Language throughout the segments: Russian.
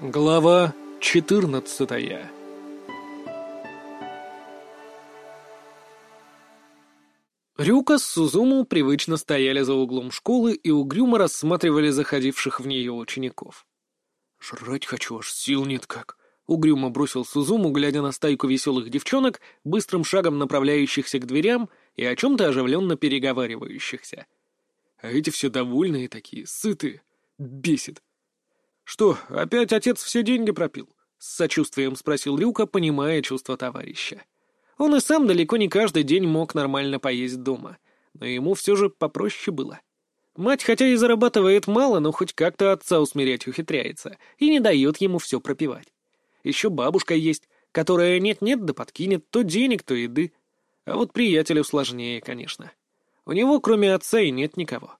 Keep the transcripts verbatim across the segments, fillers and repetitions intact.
Глава четырнадцатая. Рюка с Сузуму привычно стояли за углом школы и угрюмо рассматривали заходивших в нее учеников. «Жрать хочу, аж сил нет как», — угрюмо бросил Сузуму, глядя на стайку веселых девчонок, быстрым шагом направляющихся к дверям и о чем-то оживленно переговаривающихся. А эти все довольные такие, сытые. Бесит. «Что, опять отец все деньги пропил?» — с сочувствием спросил Рюка, понимая чувства товарища. Он и сам далеко не каждый день мог нормально поесть дома, но ему все же попроще было. Мать хотя и зарабатывает мало, но хоть как-то отца усмирять ухитряется и не дает ему все пропивать. Еще бабушка есть, которая нет-нет да подкинет то денег, то еды. А вот приятелю сложнее, конечно. У него кроме отца и нет никого.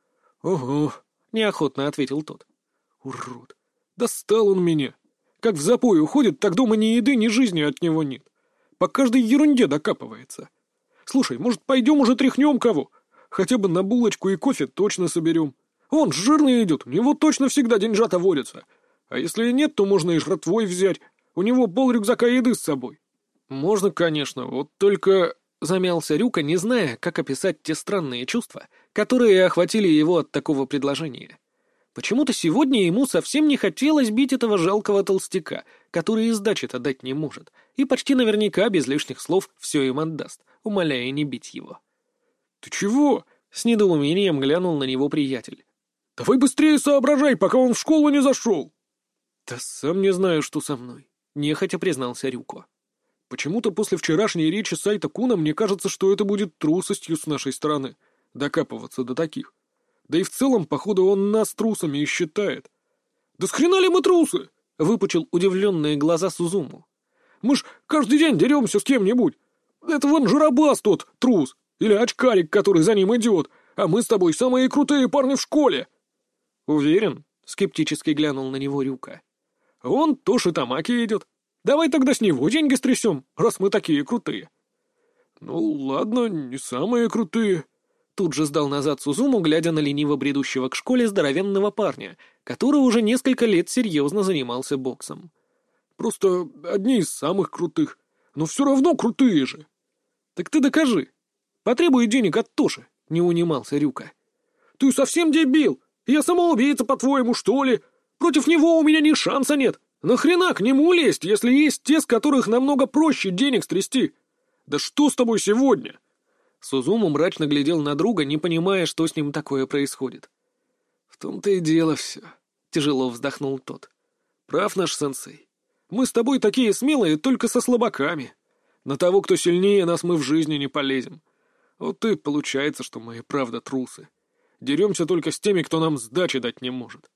«Ого», — неохотно ответил тот. «Урод! Достал он меня! Как в запой уходит, так дома ни еды, ни жизни от него нет. По каждой ерунде докапывается. Слушай, может, пойдем уже тряхнем кого? Хотя бы на булочку и кофе точно соберем. Вон, жирный идет, у него точно всегда деньжата водятся. А если и нет, то можно и жратвой взять. У него пол рюкзака еды с собой». «Можно, конечно, вот только...» — замялся Рюка, не зная, как описать те странные чувства, которые охватили его от такого предложения. Почему-то сегодня ему совсем не хотелось бить этого жалкого толстяка, который и сдачи-то дать не может, и почти наверняка без лишних слов все им отдаст, умоляя не бить его. «Ты чего?» — с недоумением глянул на него приятель. «Давай быстрее соображай, пока он в школу не зашел!» «Да сам не знаю, что со мной», — нехотя признался Рюко. «Почему-то после вчерашней речи Сайта Куна мне кажется, что это будет трусостью с нашей стороны, докапываться до таких. Да и в целом, походу, он нас трусами и считает». «Да с хрена ли мы трусы?» — выпучил удивленные глаза Сузуму. «Мы ж каждый день деремся с кем-нибудь. Это вон жиробас тот, трус, или очкарик, который за ним идет, а мы с тобой самые крутые парни в школе». «Уверен?» — скептически глянул на него Рюка. «Вон Тоши Тамаки идет. Давай тогда с него деньги стрясем, раз мы такие крутые». «Ну, ладно, не самые крутые». Тут же сдал назад Сузуму, глядя на лениво бредущего к школе здоровенного парня, который уже несколько лет серьезно занимался боксом. «Просто одни из самых крутых. Но все равно крутые же». «Так ты докажи. Потребуй денег от Тоши», — не унимался Рюка. «Ты совсем дебил? Я самоубийца, по-твоему, что ли? Против него у меня ни шанса нет. Нахрена к нему лезть, если есть те, с которых намного проще денег стрясти? Да что с тобой сегодня?» Сузуму мрачно глядел на друга, не понимая, что с ним такое происходит. «В том-то и дело все», — тяжело вздохнул тот. «Прав наш сенсей. Мы с тобой такие смелые только со слабаками. На того, кто сильнее нас, мы в жизни не полезем. Вот и получается, что мы и правда трусы. Деремся только с теми, кто нам сдачи дать не может».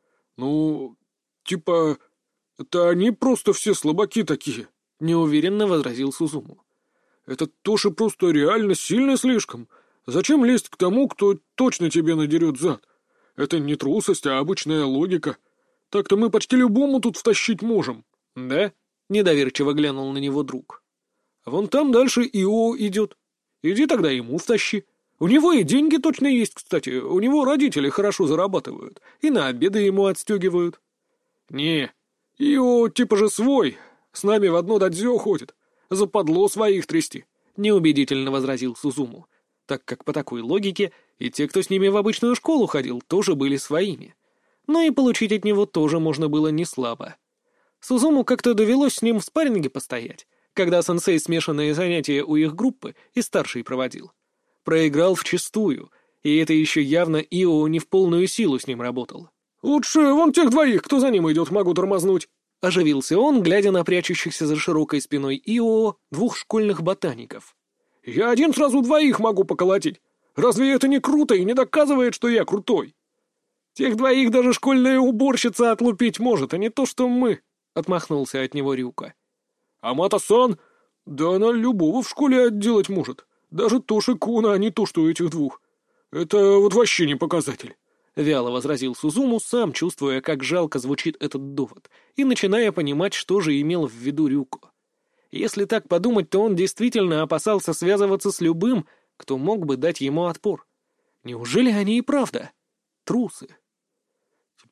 «Ну, типа, это они просто все слабаки такие», — неуверенно возразил Сузуму. «Этот Тоши просто реально сильный слишком. Зачем лезть к тому, кто точно тебе надерет зад? Это не трусость, а обычная логика. Так-то мы почти любому тут втащить можем». «Да?» — недоверчиво глянул на него друг. «Вон там дальше Ио идет. Иди тогда ему втащи. У него и деньги точно есть, кстати. У него родители хорошо зарабатывают. И на обеды ему отстегивают». «Не, Ио типа же свой. С нами в одно дадзё ходит. Западло своих трясти», — неубедительно возразил Сузуму, так как по такой логике и те, кто с ними в обычную школу ходил, тоже были своими. Но и получить от него тоже можно было не слабо. Сузуму как-то довелось с ним в спарринге постоять, когда сенсей смешанные занятия у их группы и старший проводил. Проиграл вчистую, и это еще явно Ио не в полную силу с ним работал. «Лучше вон тех двоих, кто за ним идет, могу тормознуть». Оживился он, глядя на прячущихся за широкой спиной Ио двух школьных ботаников. «Я один сразу двоих могу поколотить. Разве это не круто и не доказывает, что я крутой? Тех двоих даже школьная уборщица отлупить может, а не то, что мы», — отмахнулся от него Рюка. «А Мата-сан? Да она любого в школе отделать может. Даже Тоши Куна, а не то, что у этих двух. Это вот вообще не показатель». Вяло возразил Сузуму, сам чувствуя, как жалко звучит этот довод, и начиная понимать, что же имел в виду Рюко. Если так подумать, то он действительно опасался связываться с любым, кто мог бы дать ему отпор. Неужели они и правда трусы?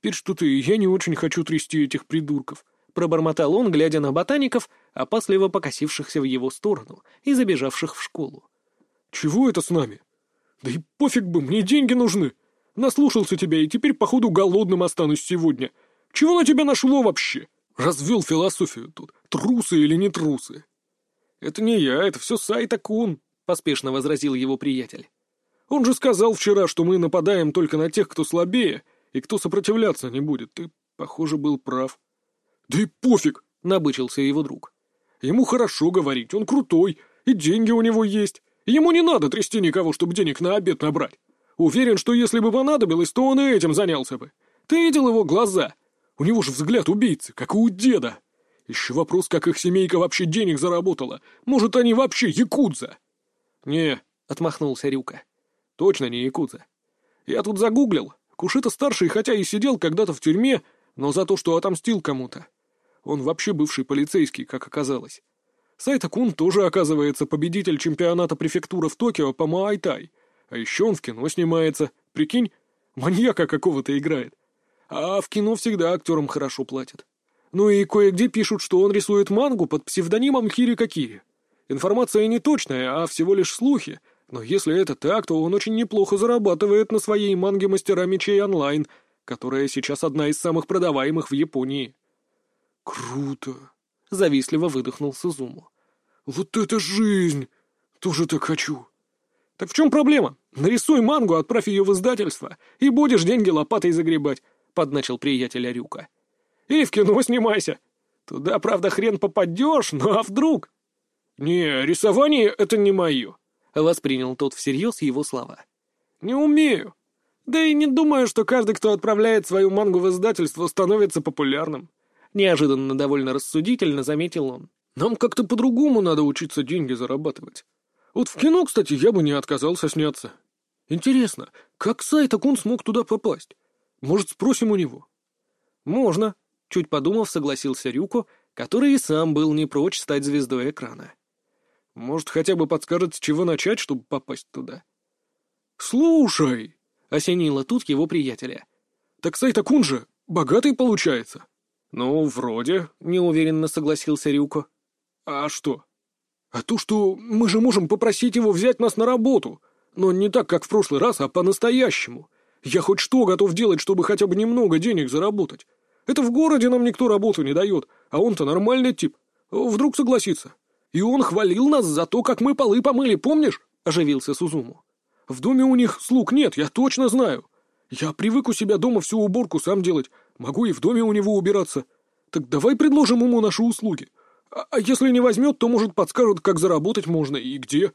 теперь что-то я не очень хочу трясти этих придурков», — пробормотал он, глядя на ботаников, опасливо покосившихся в его сторону и забежавших в школу. «Чего это с нами? Да и пофиг бы, мне деньги нужны. Наслушался тебя, и теперь, походу, голодным останусь сегодня. Чего на тебя нашло вообще? Развел философию тут. Трусы или не трусы?» «Это не я, это все Сайта-кун», — поспешно возразил его приятель. «Он же сказал вчера, что мы нападаем только на тех, кто слабее, и кто сопротивляться не будет. Ты, похоже, был прав». «Да и пофиг», — набычился его друг. «Ему хорошо говорить, он крутой, и деньги у него есть. Ему не надо трясти никого, чтобы денег на обед набрать. Уверен, что если бы понадобилось, то он и этим занялся бы. Ты видел его глаза? У него же взгляд убийцы, как и у деда. Еще вопрос, как их семейка вообще денег заработала. Может, они вообще якудза?» «Не», — отмахнулся Рюка. «Точно не якудза. Я тут загуглил. Кушита-старший, хотя и сидел когда-то в тюрьме, но за то, что отомстил кому-то. Он вообще бывший полицейский, как оказалось. Сайта-кун тоже, оказывается, победитель чемпионата префектуры в Токио по муай-тай. А еще он в кино снимается. Прикинь, маньяка какого-то играет. А в кино всегда актерам хорошо платят. Ну и кое-где пишут, что он рисует мангу под псевдонимом Хири-Кокири. Информация не точная, а всего лишь слухи. Но если это так, то он очень неплохо зарабатывает на своей манге «Мастера мечей онлайн», которая сейчас одна из самых продаваемых в Японии. «Круто!» — завистливо выдохнул Сузуму. «Вот это жизнь! Тоже так хочу!» «Так в чем проблема? Нарисуй мангу, отправь ее в издательство, и будешь деньги лопатой загребать», — подначил приятеля Рюка. «Или в кино снимайся. Туда, правда, хрен попадешь, ну а вдруг?» «Не, рисование — это не мое», — воспринял тот всерьез его слова. «Не умею. Да и не думаю, что каждый, кто отправляет свою мангу в издательство, становится популярным». Неожиданно довольно рассудительно заметил он. «Нам как-то по-другому надо учиться деньги зарабатывать. Вот в кино, кстати, я бы не отказался сняться. Интересно, как Сайта-кун смог туда попасть? Может, спросим у него?» «Можно», — чуть подумав, согласился Рюко, который и сам был не прочь стать звездой экрана. «Может, хотя бы подскажет, с чего начать, чтобы попасть туда?» «Слушай!» — осенило тут его приятеля. «Так Сайта-кун же богатый получается». «Ну, вроде», — неуверенно согласился Рюко. «А что?» «А то, что мы же можем попросить его взять нас на работу, но не так, как в прошлый раз, а по-настоящему. Я хоть что готов делать, чтобы хотя бы немного денег заработать. Это в городе нам никто работу не дает, а он-то нормальный тип. Вдруг согласится. И он хвалил нас за то, как мы полы помыли, помнишь?» — оживился Сузуму. «В доме у них слуг нет, я точно знаю. Я привык у себя дома всю уборку сам делать, могу и в доме у него убираться. Так давай предложим ему наши услуги. А, а если не возьмет, то, может, подскажет, как заработать можно и где».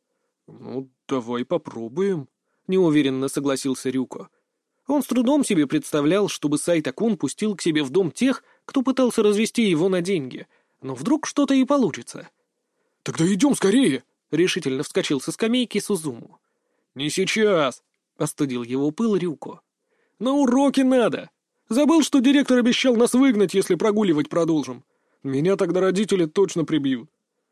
«Ну, давай попробуем», — неуверенно согласился Рюко. Он с трудом себе представлял, чтобы Сайта-кун пустил к себе в дом тех, кто пытался развести его на деньги. Но вдруг что-то и получится. «Тогда идем скорее!» — решительно вскочил со скамейки Сузуму. «Не сейчас!» — остудил его пыл Рюко. «На уроки надо! Забыл, что директор обещал нас выгнать, если прогуливать продолжим. Меня тогда родители точно прибьют».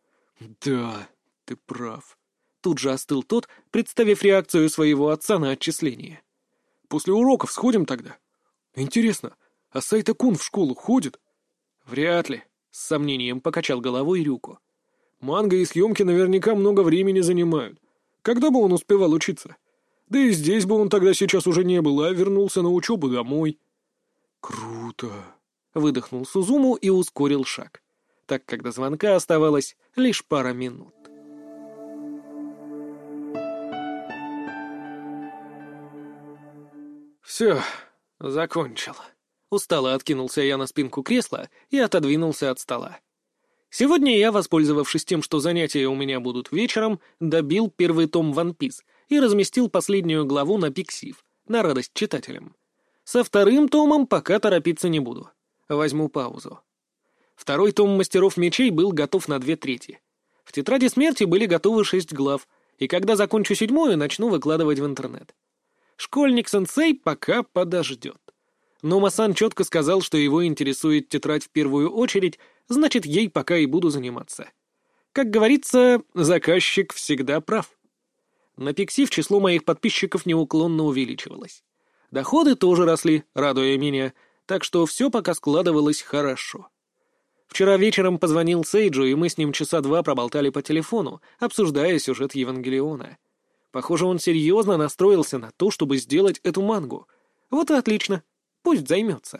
«Да, ты прав». Тут же остыл тот, представив реакцию своего отца на отчисление. «После уроков сходим тогда. Интересно, а Сайта-кун в школу ходит?» «Вряд ли», — с сомнением покачал головой Рюко. «Манго и съемки наверняка много времени занимают. Когда бы он успевал учиться? Да и здесь бы он тогда сейчас уже не был, а вернулся на учебу домой». «Круто!» — выдохнул Сузуму и ускорил шаг, так как до звонка оставалось лишь пара минут. «Все, закончил». Устало откинулся я на спинку кресла и отодвинулся от стола. Сегодня я, воспользовавшись тем, что занятия у меня будут вечером, добил первый том One Piece и разместил последнюю главу на Пиксив, на радость читателям. Со вторым томом пока торопиться не буду. Возьму паузу. Второй том «Мастеров мечей» был готов на две трети. В «Тетради смерти» были готовы шесть глав, и когда закончу седьмую, начну выкладывать в интернет. Школьник-сенсей пока подождет. Но Масан четко сказал, что его интересует тетрадь в первую очередь, значит, ей пока и буду заниматься. Как говорится, заказчик всегда прав. На Пиксив число моих подписчиков неуклонно увеличивалось. Доходы тоже росли, радуя меня, так что все пока складывалось хорошо. Вчера вечером позвонил Сейджу, и мы с ним часа два проболтали по телефону, обсуждая сюжет Евангелиона. Похоже, он серьезно настроился на то, чтобы сделать эту мангу. Вот и отлично, пусть займется.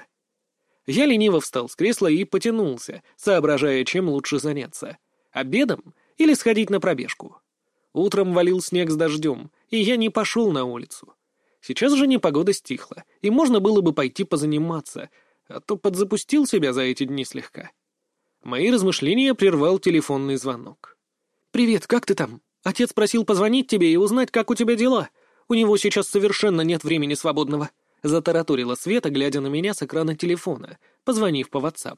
Я лениво встал с кресла и потянулся, соображая, чем лучше заняться. Обедом или сходить на пробежку. Утром валил снег с дождем, и я не пошел на улицу. Сейчас же непогода стихла, и можно было бы пойти позаниматься, а то подзапустил себя за эти дни слегка. Мои размышления прервал телефонный звонок. «Привет, как ты там? Отец просил позвонить тебе и узнать, как у тебя дела. У него сейчас совершенно нет времени свободного», — затараторила Света, глядя на меня с экрана телефона, позвонив по WhatsApp.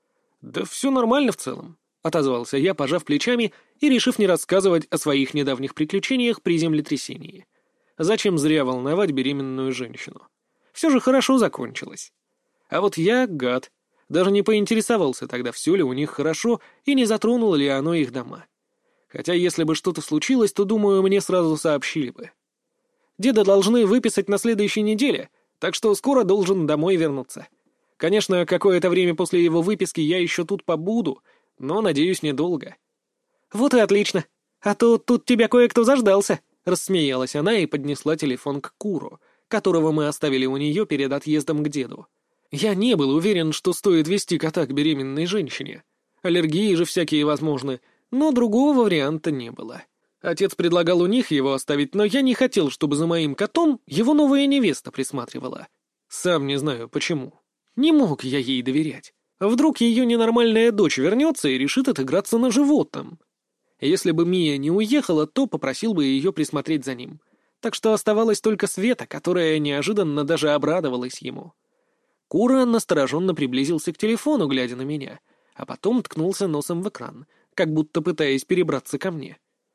«Да все нормально в целом», — отозвался я, пожав плечами и решив не рассказывать о своих недавних приключениях при землетрясении. Зачем зря волновать беременную женщину? Все же хорошо закончилось. А вот я, гад, даже не поинтересовался тогда, все ли у них хорошо и не затронуло ли оно их дома. Хотя если бы что-то случилось, то, думаю, мне сразу сообщили бы. Деда должны выписать на следующей неделе, так что скоро должен домой вернуться. Конечно, какое-то время после его выписки я еще тут побуду, но, надеюсь, недолго. «Вот и отлично. А то тут тебя кое-кто заждался», — рассмеялась она и поднесла телефон к Куру, которого мы оставили у нее перед отъездом к деду. Я не был уверен, что стоит вести кота к беременной женщине. Аллергии же всякие возможны, но другого варианта не было. Отец предлагал у них его оставить, но я не хотел, чтобы за моим котом его новая невеста присматривала. Сам не знаю, почему. Не мог я ей доверять. Вдруг ее ненормальная дочь вернется и решит отыграться на животном. Если бы Мия не уехала, то попросил бы ее присмотреть за ним. Так что оставалась только Света, которая неожиданно даже обрадовалась ему. Кура настороженно приблизился к телефону, глядя на меня, а потом ткнулся носом в экран, как будто пытаясь перебраться ко мне.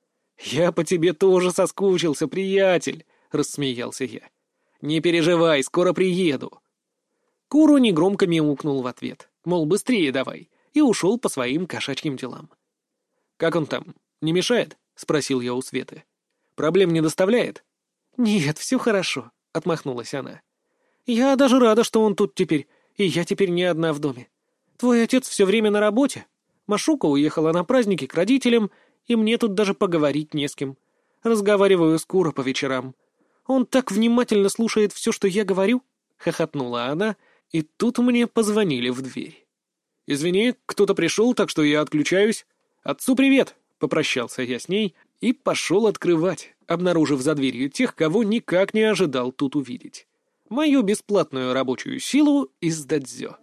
«Я по тебе тоже соскучился, приятель», — рассмеялся я. «Не переживай, скоро приеду». Куру негромко мяукнул в ответ, мол, быстрее давай, и ушел по своим кошачьим делам. «Как он там? Не мешает?» — спросил я у Светы. «Проблем не доставляет?» «Нет, все хорошо», — отмахнулась она. «Я даже рада, что он тут теперь, и я теперь не одна в доме. Твой отец все время на работе. Машука уехала на праздники к родителям, и мне тут даже поговорить не с кем. Разговариваю с Куро по вечерам. Он так внимательно слушает все, что я говорю», — хохотнула она, и тут мне позвонили в дверь. «Извини, кто-то пришел, так что я отключаюсь. Отцу привет!» — попрощался я с ней и пошел открывать, обнаружив за дверью тех, кого никак не ожидал тут увидеть. Мою бесплатную рабочую силу из дадзё.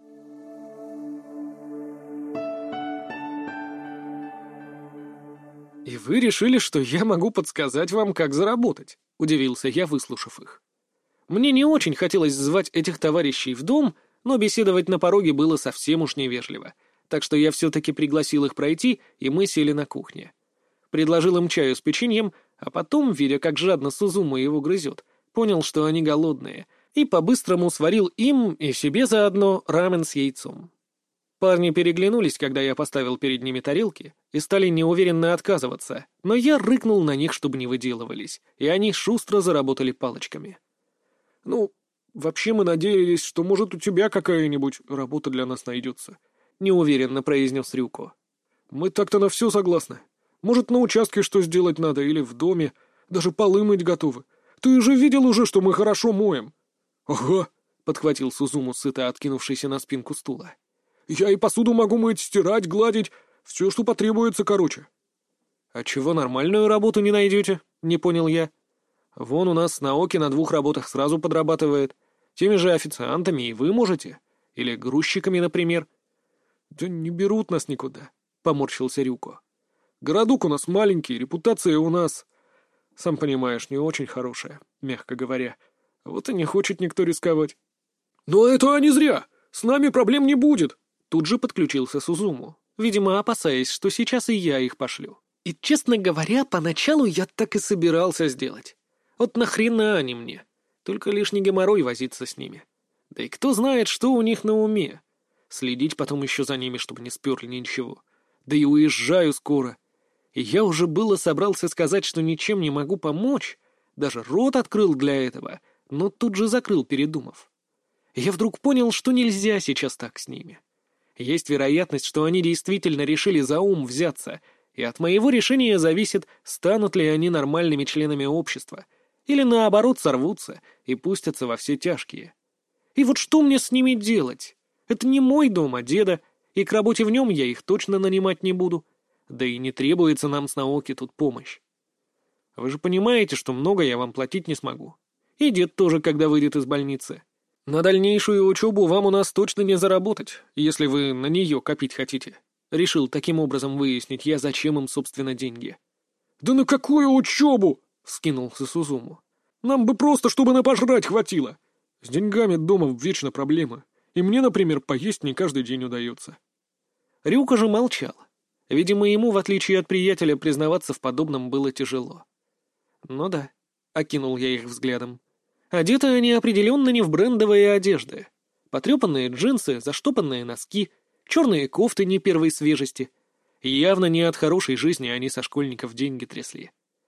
«И вы решили, что я могу подсказать вам, как заработать?» — удивился я, выслушав их. Мне не очень хотелось звать этих товарищей в дом, но беседовать на пороге было совсем уж невежливо, так что я все-таки пригласил их пройти, и мы сели на кухне. Предложил им чаю с печеньем, а потом, видя, как жадно Сузума его грызет, понял, что они голодные, и по-быстрому сварил им и себе заодно рамен с яйцом. Парни переглянулись, когда я поставил перед ними тарелки, и стали неуверенно отказываться, но я рыкнул на них, чтобы не выделывались, и они шустро заработали палочками. «Ну, вообще мы надеялись, что, может, у тебя какая-нибудь работа для нас найдется», — неуверенно произнес Рюко. «Мы так-то на все согласны. Может, на участке что сделать надо, или в доме. Даже полы мыть готовы. Ты же видел уже, что мы хорошо моем». «Ага», — подхватил Сузуму, сыто откинувшийся на спинку стула. «Я и посуду могу мыть, стирать, гладить. Все, что потребуется, короче». «А чего нормальную работу не найдете?» — не понял я. «Вон у нас Наоки на двух работах сразу подрабатывает. Теми же официантами и вы можете. Или грузчиками, например». «Да не берут нас никуда», — поморщился Рюко. «Городок у нас маленький, репутация у нас, сам понимаешь, не очень хорошая, мягко говоря. Вот и не хочет никто рисковать». «Но это они зря! С нами проблем не будет!» Тут же подключился Сузуму, видимо, опасаясь, что сейчас и я их пошлю. И, честно говоря, поначалу я так и собирался сделать. Вот нахрена они мне? Только лишний геморрой возиться с ними. Да и кто знает, что у них на уме. Следить потом еще за ними, чтобы не сперли ничего. Да и уезжаю скоро. И я уже было собрался сказать, что ничем не могу помочь. Даже рот открыл для этого. но тут же закрыл, передумав. Я вдруг понял, что нельзя сейчас так с ними. Есть вероятность, что они действительно решили за ум взяться, и от моего решения зависит, станут ли они нормальными членами общества, или наоборот сорвутся и пустятся во все тяжкие. И вот что мне с ними делать? Это не мой дом, а деда, и к работе в нем я их точно нанимать не буду. Да и не требуется нам с науки тут помощь. Вы же понимаете, что много я вам платить не смогу. И дед тоже, когда выйдет из больницы. На дальнейшую учебу вам у нас точно не заработать, если вы на нее копить хотите. Решил таким образом выяснить я, зачем им, собственно, деньги. «Да на какую учебу?» — вскинулся Сузуму. «Нам бы просто, чтобы на пожрать хватило. С деньгами дома вечно проблемы. И мне, например, поесть не каждый день удается». Рюка же молчал. Видимо, ему, в отличие от приятеля, признаваться в подобном было тяжело. «Ну да», — окинул я их взглядом. Одеты они определенно не в брендовые одежды. Потрепанные джинсы, заштопанные носки, черные кофты не первой свежести. Явно не от хорошей жизни они со школьников деньги трясли.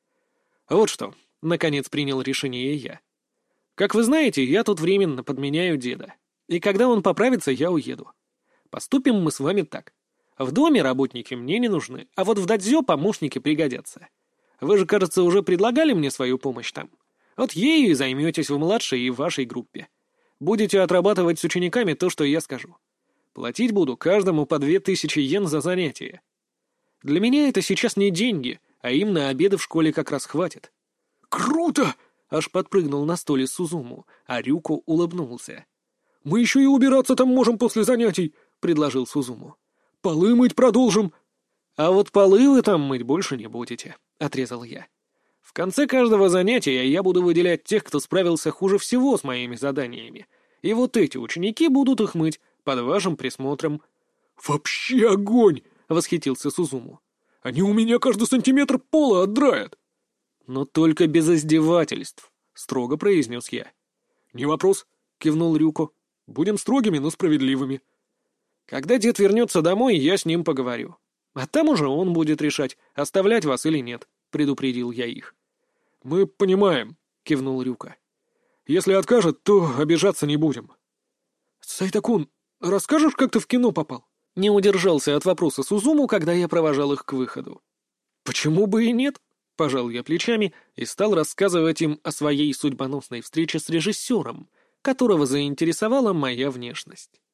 Вот что, наконец принял решение я. Как вы знаете, я тут временно подменяю деда. И когда он поправится, я уеду. Поступим мы с вами так. В доме работники мне не нужны, а вот в дадзё помощники пригодятся. Вы же, кажется, уже предлагали мне свою помощь там. Вот ею и займетесь в младшей и в вашей группе. Будете отрабатывать с учениками то, что я скажу. Платить буду каждому по две тысячи йен за занятие. Для меня это сейчас не деньги, а им на обеды в школе как раз хватит». «Круто!» — аж подпрыгнул на стуле Сузуму, а Рюко улыбнулся. «Мы еще и убираться там можем после занятий», — предложил Сузуму. «Полы мыть продолжим». «А вот полы вы там мыть больше не будете», — отрезал я. «В конце каждого занятия я буду выделять тех, кто справился хуже всего с моими заданиями, и вот эти ученики будут их мыть под вашим присмотром». «Вообще огонь!» — восхитился Сузуму. «Они у меня каждый сантиметр пола отдраят». «Но только без издевательств», — строго произнес я. «Не вопрос», — кивнул Рюко. «Будем строгими, но справедливыми». «Когда дед вернется домой, я с ним поговорю. А там уже он будет решать, оставлять вас или нет», — предупредил я их. «Мы понимаем», — кивнул Рюка. «Если откажет, то обижаться не будем». «Сайтакун, расскажешь, как ты в кино попал?» Не удержался от вопроса Сузуму, когда я провожал их к выходу. «Почему бы и нет?» — пожал я плечами и стал рассказывать им о своей судьбоносной встрече с режиссером, которого заинтересовала моя внешность.